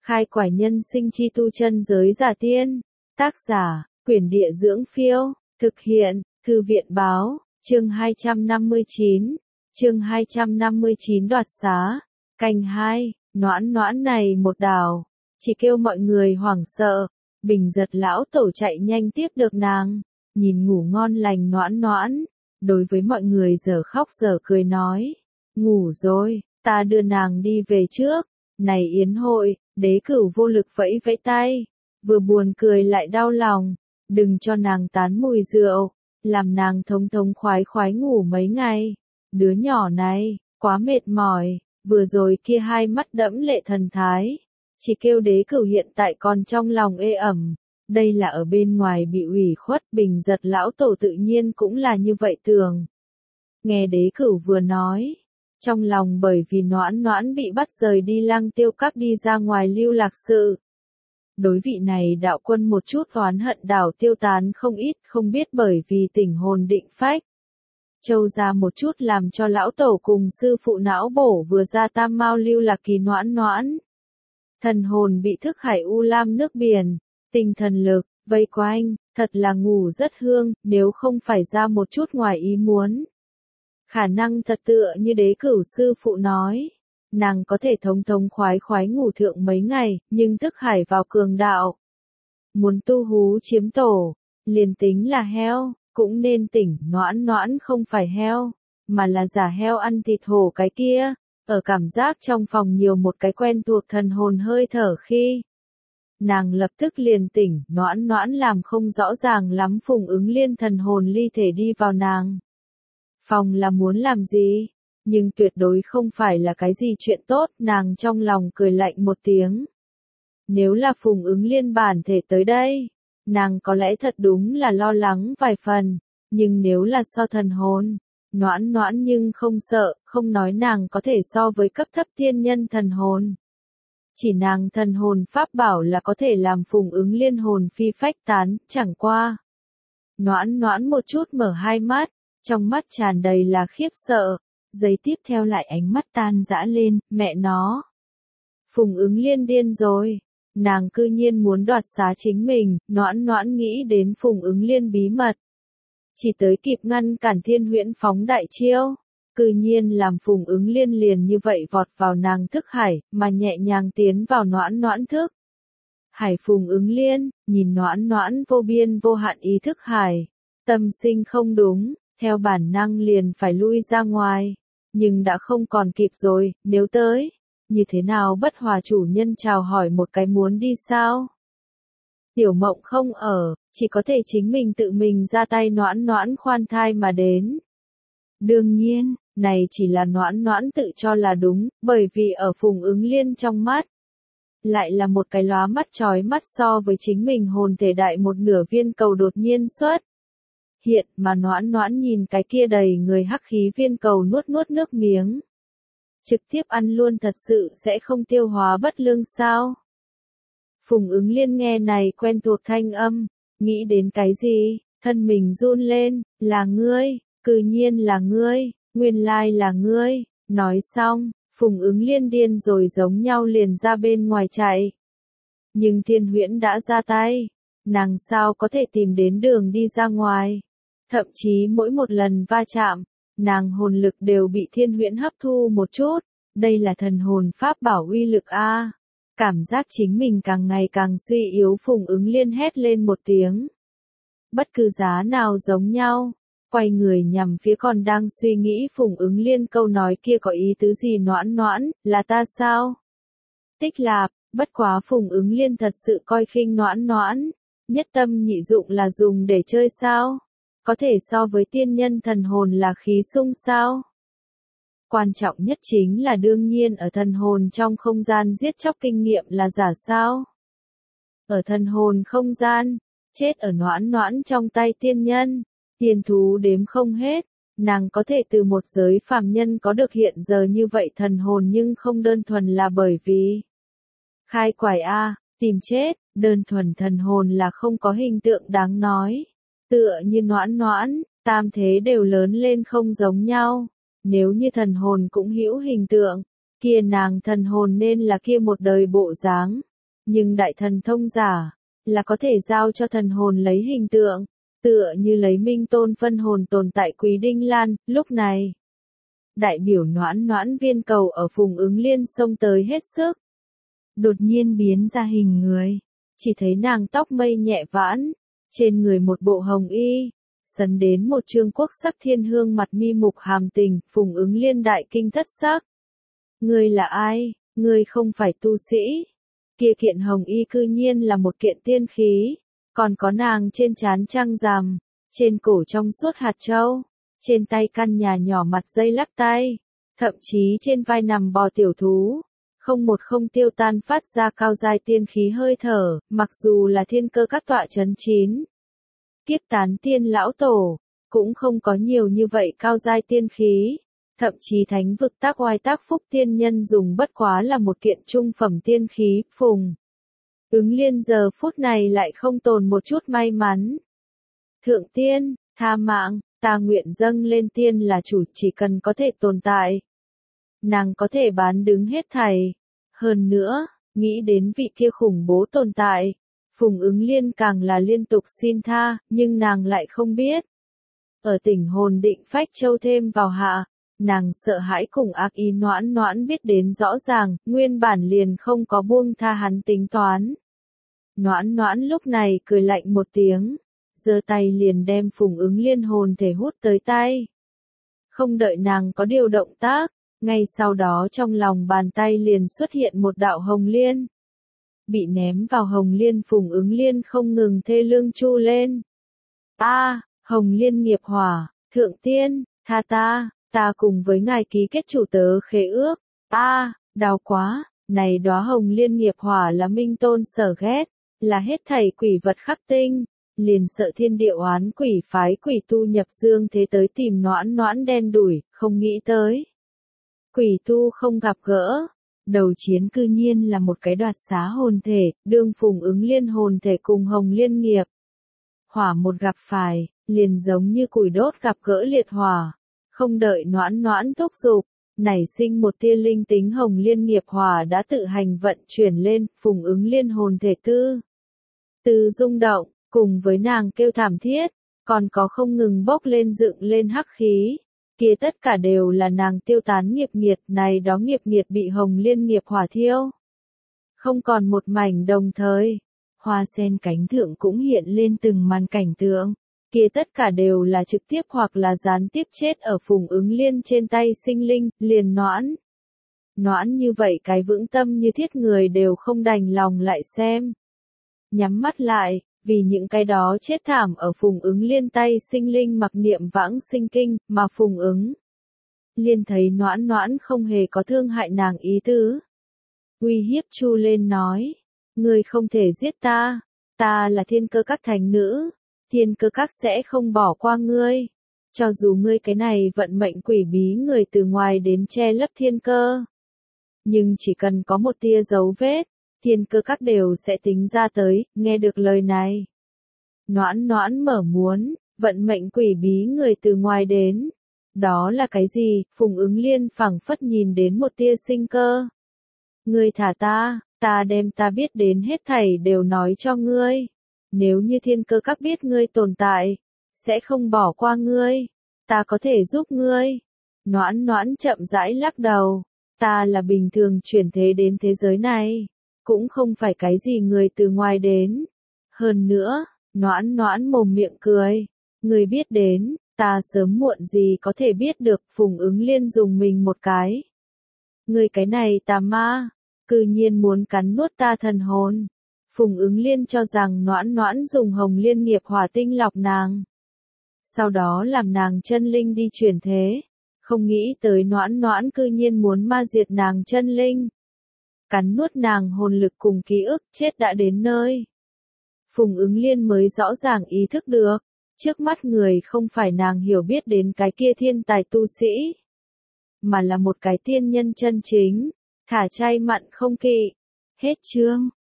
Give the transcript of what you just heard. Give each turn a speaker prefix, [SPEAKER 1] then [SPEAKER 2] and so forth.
[SPEAKER 1] Khai quải nhân sinh chi tu chân giới giả tiên. Tác giả, Quyển Địa Dưỡng Phiêu. Thực hiện, Thư viện Báo. Chương 259. Chương 259 đoạt xá. Canh 2. Noãn noãn này một đảo. Chỉ kêu mọi người hoảng sợ. Bình giật lão tổ chạy nhanh tiếp được nàng. Nhìn ngủ ngon lành noãn noãn. Đối với mọi người giờ khóc giờ cười nói. Ngủ rồi, ta đưa nàng đi về trước. Này yến hội, đế cửu vô lực vẫy vẫy tay. Vừa buồn cười lại đau lòng. Đừng cho nàng tán mùi rượu. Làm nàng thống thống khoái khoái ngủ mấy ngày. Đứa nhỏ này, quá mệt mỏi. Vừa rồi kia hai mắt đẫm lệ thần thái. Chỉ kêu đế cửu hiện tại còn trong lòng ê ẩm. Đây là ở bên ngoài bị ủy khuất. Bình giật lão tổ tự nhiên cũng là như vậy tưởng. Nghe đế cửu vừa nói. Trong lòng bởi vì noãn noãn bị bắt rời đi Lăng Tiêu Các đi ra ngoài lưu lạc sự. Đối vị này đạo quân một chút oán hận đảo tiêu tán không ít, không biết bởi vì tỉnh hồn định phách. Châu ra một chút làm cho lão tổ cùng sư phụ não bổ vừa ra tam mau lưu lạc kỳ noãn noãn. Thần hồn bị thức hải u lam nước biển, tinh thần lực, vây quanh, thật là ngủ rất hương, nếu không phải ra một chút ngoài ý muốn. Khả năng thật tựa như đế cửu sư phụ nói. Nàng có thể thống thống khoái khoái ngủ thượng mấy ngày, nhưng thức hải vào cường đạo. Muốn tu hú chiếm tổ, liền tính là heo, cũng nên tỉnh. Noãn noãn không phải heo, mà là giả heo ăn thịt hổ cái kia. Ở cảm giác trong phòng nhiều một cái quen thuộc thần hồn hơi thở khi. Nàng lập tức liền tỉnh, noãn noãn làm không rõ ràng lắm Phùng Ứng Liên thần hồn ly thể đi vào nàng. Phòng là muốn làm gì? Nhưng tuyệt đối không phải là cái gì chuyện tốt, nàng trong lòng cười lạnh một tiếng. Nếu là Phùng Ứng Liên bản thể tới đây, nàng có lẽ thật đúng là lo lắng vài phần, nhưng nếu là so thần hồn, noãn noãn nhưng không sợ, không nói nàng có thể so với cấp thấp thiên nhân thần hồn. Chỉ nàng thần hồn pháp bảo là có thể làm Phùng Ứng Liên hồn phi phách tán, chẳng qua. Noãn noãn một chút mở hai mắt, trong mắt tràn đầy là khiếp sợ. Giây tiếp theo lại ánh mắt tan dã lên, mẹ nó. Phùng Ứng Liên điên rồi. Nàng cư nhiên muốn đoạt xá chính mình, noãn noãn nghĩ đến Phùng Ứng Liên bí mật. Chỉ tới kịp ngăn cản Thiên Huyễn phóng đại chiêu. Cư nhiên làm Phùng Ứng Liên liền như vậy vọt vào nàng thức hải, mà nhẹ nhàng tiến vào noãn noãn thức. Hải Phùng Ứng Liên, nhìn noãn noãn vô biên vô hạn ý thức hải. Tâm sinh không đúng, theo bản năng liền phải lui ra ngoài. Nhưng đã không còn kịp rồi, nếu tới, như thế nào bất hòa chủ nhân chào hỏi một cái muốn đi sao? Tiểu Mộng không ở, chỉ có thể chính mình tự mình ra tay noãn noãn khoan thai mà đến. Đương nhiên, này chỉ là noãn noãn tự cho là đúng, bởi vì ở Phùng Ứng Liên trong mắt, lại là một cái lóa mắt chói mắt so với chính mình hồn thể đại một nửa viên cầu đột nhiên xuất. Hiện mà noãn noãn nhìn cái kia đầy người hắc khí viên cầu nuốt nuốt nước miếng. Trực tiếp ăn luôn thật sự sẽ không tiêu hóa bất lương sao? Phùng Ứng Liên nghe này quen thuộc thanh âm, nghĩ đến cái gì, thân mình run lên, là ngươi, cư nhiên là ngươi, nguyên lai là ngươi, nói xong, Phùng Ứng Liên điên rồi giống nhau liền ra bên ngoài chạy. Nhưng Thiên Huyễn đã ra tay, nàng sao có thể tìm đến đường đi ra ngoài. Thậm chí mỗi một lần va chạm, nàng hồn lực đều bị Thiên Huyễn hấp thu một chút, đây là thần hồn pháp bảo uy lực a. Cảm giác chính mình càng ngày càng suy yếu Phùng Ứng Liên hét lên một tiếng. Bất cứ giá nào giống nhau, quay người nhằm phía còn đang suy nghĩ Phùng Ứng Liên câu nói kia có ý tứ gì noãn noãn, là ta sao? Tích lạp, bất quá Phùng Ứng Liên thật sự coi khinh noãn noãn, nhất tâm nhị dụng là dùng để chơi sao? Có thể so với tiên nhân thần hồn là khí sung sao? Quan trọng nhất chính là đương nhiên ở thần hồn trong không gian giết chóc kinh nghiệm là giả sao? Ở thần hồn không gian, chết ở noãn noãn trong tay tiên nhân, tiên thú đếm không hết, nàng có thể từ một giới phàm nhân có được hiện giờ như vậy thần hồn nhưng không đơn thuần là bởi vì khai quải a, tìm chết, đơn thuần thần hồn là không có hình tượng đáng nói. Tựa như noãn noãn, tam thế đều lớn lên không giống nhau. Nếu như thần hồn cũng hữu hình tượng, kia nàng thần hồn nên là kia một đời bộ dáng, Nhưng đại thần thông giả, là có thể giao cho thần hồn lấy hình tượng, tựa như lấy Minh Tôn phân hồn tồn tại Quý Đinh Lan, lúc này. Đại biểu Noãn Noãn viên cầu ở Phùng Ứng Liên xông tới hết sức. Đột nhiên biến ra hình người, chỉ thấy nàng tóc mây nhẹ vãn, trên người một bộ hồng y, sấn đến một trương quốc sắc thiên hương mặt mi mục hàm tình, Phùng Ứng Liên đại kinh thất sắc. Ngươi là ai? Ngươi không phải tu sĩ. Kia kiện hồng y cư nhiên là một kiện tiên khí, còn có nàng trên trán trăng rằm, trên cổ trong suốt hạt châu, trên tay căn nhà nhỏ mặt dây lắc tay, thậm chí trên vai nằm bò tiểu thú, không một không tiêu tan phát ra cao giai tiên khí hơi thở, mặc dù là thiên cơ các tọa chấn chín. Kiếp tán tiên lão tổ, cũng không có nhiều như vậy cao giai tiên khí, thậm chí thánh vực tác oai tác phúc tiên nhân dùng bất quá là một kiện trung phẩm tiên khí, Phùng Ứng Liên giờ phút này lại không tồn một chút may mắn. Thượng tiên, tha mạng, ta nguyện dâng lên tiên là chủ, chỉ cần có thể tồn tại. Nàng có thể bán đứng hết thảy. Hơn nữa, nghĩ đến vị kia khủng bố tồn tại, Phùng Ứng Liên càng là liên tục xin tha, nhưng nàng lại không biết. Ở tỉnh hồn định phách châu thêm vào hạ, nàng sợ hãi cùng ác ý Noãn Noãn biết đến rõ ràng, nguyên bản liền không có buông tha hắn tính toán. Noãn Noãn lúc này cười lạnh một tiếng, giơ tay liền đem Phùng Ứng Liên hồn thể hút tới tay. Không đợi nàng có điều động tác, ngay sau đó trong lòng bàn tay liền xuất hiện một đạo hồng liên. Bị ném vào hồng liên, Phùng Ứng Liên không ngừng thê lương chu lên. Hồng liên nghiệp hỏa, thượng tiên, tha ta cùng với ngài ký kết chủ tớ khế ước. Đau quá, này đóa hồng liên nghiệp hỏa là Minh Tôn sở ghét, là hết thảy quỷ vật khắc tinh, liền sợ thiên địa oán quỷ phái quỷ tu nhập dương thế tới tìm Noãn Noãn đen đủi, không nghĩ tới. Quỷ tu không gặp gỡ, đầu chiến cư nhiên là một cái đoạt xá hồn thể, đương Phùng Ứng Liên hồn thể cùng hồng liên nghiệp. Hỏa một gặp phải, liền giống như củi đốt gặp gỡ liệt hỏa, không đợi Noãn Noãn thúc giục, nảy sinh một tia linh tính hồng liên nghiệp hỏa đã tự hành vận chuyển lên, Phùng Ứng Liên hồn thể từ rung động, cùng với nàng kêu thảm thiết, còn có không ngừng bốc lên dựng lên hắc khí, kia tất cả đều là nàng tiêu tán nghiệp nghiệt, này đó nghiệp nghiệt bị hồng liên nghiệp hỏa thiêu. Không còn một mảnh, đồng thời, hoa sen cánh thượng cũng hiện lên từng màn cảnh tượng, kia tất cả đều là trực tiếp hoặc là gián tiếp chết ở Phùng Ứng Liên trên tay sinh linh, liền Noãn. Noãn như vậy cái vững tâm như thiết người đều không đành lòng lại xem. Nhắm mắt lại, vì những cái đó chết thảm ở Phùng Ứng Liên tay sinh linh mặc niệm vãng sinh kinh, mà Phùng Ứng Liên thấy Noãn Noãn không hề có thương hại nàng ý tứ. Uy hiếp chu lên nói, ngươi không thể giết ta là thiên cơ các thánh nữ, thiên cơ các sẽ không bỏ qua ngươi. Cho dù ngươi cái này vận mệnh quỷ bí người từ ngoài đến che lấp thiên cơ. Nhưng chỉ cần có một tia dấu vết, thiên cơ các đều sẽ tính ra tới, nghe được lời này. Noãn Noãn mở muốn, vận mệnh quỷ bí người từ ngoài đến. Đó là cái gì? Phùng Ứng Liên phảng phất nhìn đến một tia sinh cơ. Ngươi thả ta đem ta biết đến hết thảy đều nói cho ngươi. Nếu như thiên cơ các biết ngươi tồn tại, sẽ không bỏ qua ngươi. Ta có thể giúp ngươi. Noãn Noãn chậm rãi lắc đầu. Ta là bình thường chuyển thế đến thế giới này. Cũng không phải cái gì người từ ngoài đến. Hơn nữa, Noãn Noãn mồm miệng cười. Ngươi biết đến, ta sớm muộn gì có thể biết được. Phùng Ứng Liên dùng mình một cái. Ngươi cái này tà ma, cư nhiên muốn cắn nuốt ta thần hồn. Phùng Ứng Liên cho rằng Noãn Noãn dùng hồng liên nghiệp hỏa tinh lọc nàng. Sau đó làm nàng chân linh đi chuyển thế. Không nghĩ tới Noãn Noãn cư nhiên muốn ma diệt nàng chân linh. Cắn nuốt nàng hồn lực cùng ký ức, chết đã đến nơi. Phùng Ứng Liên mới rõ ràng ý thức được, trước mắt người không phải nàng hiểu biết đến cái kia thiên tài tu sĩ, mà là một cái tiên nhân chân chính, thả chay mặn không kỵ. Hết chương.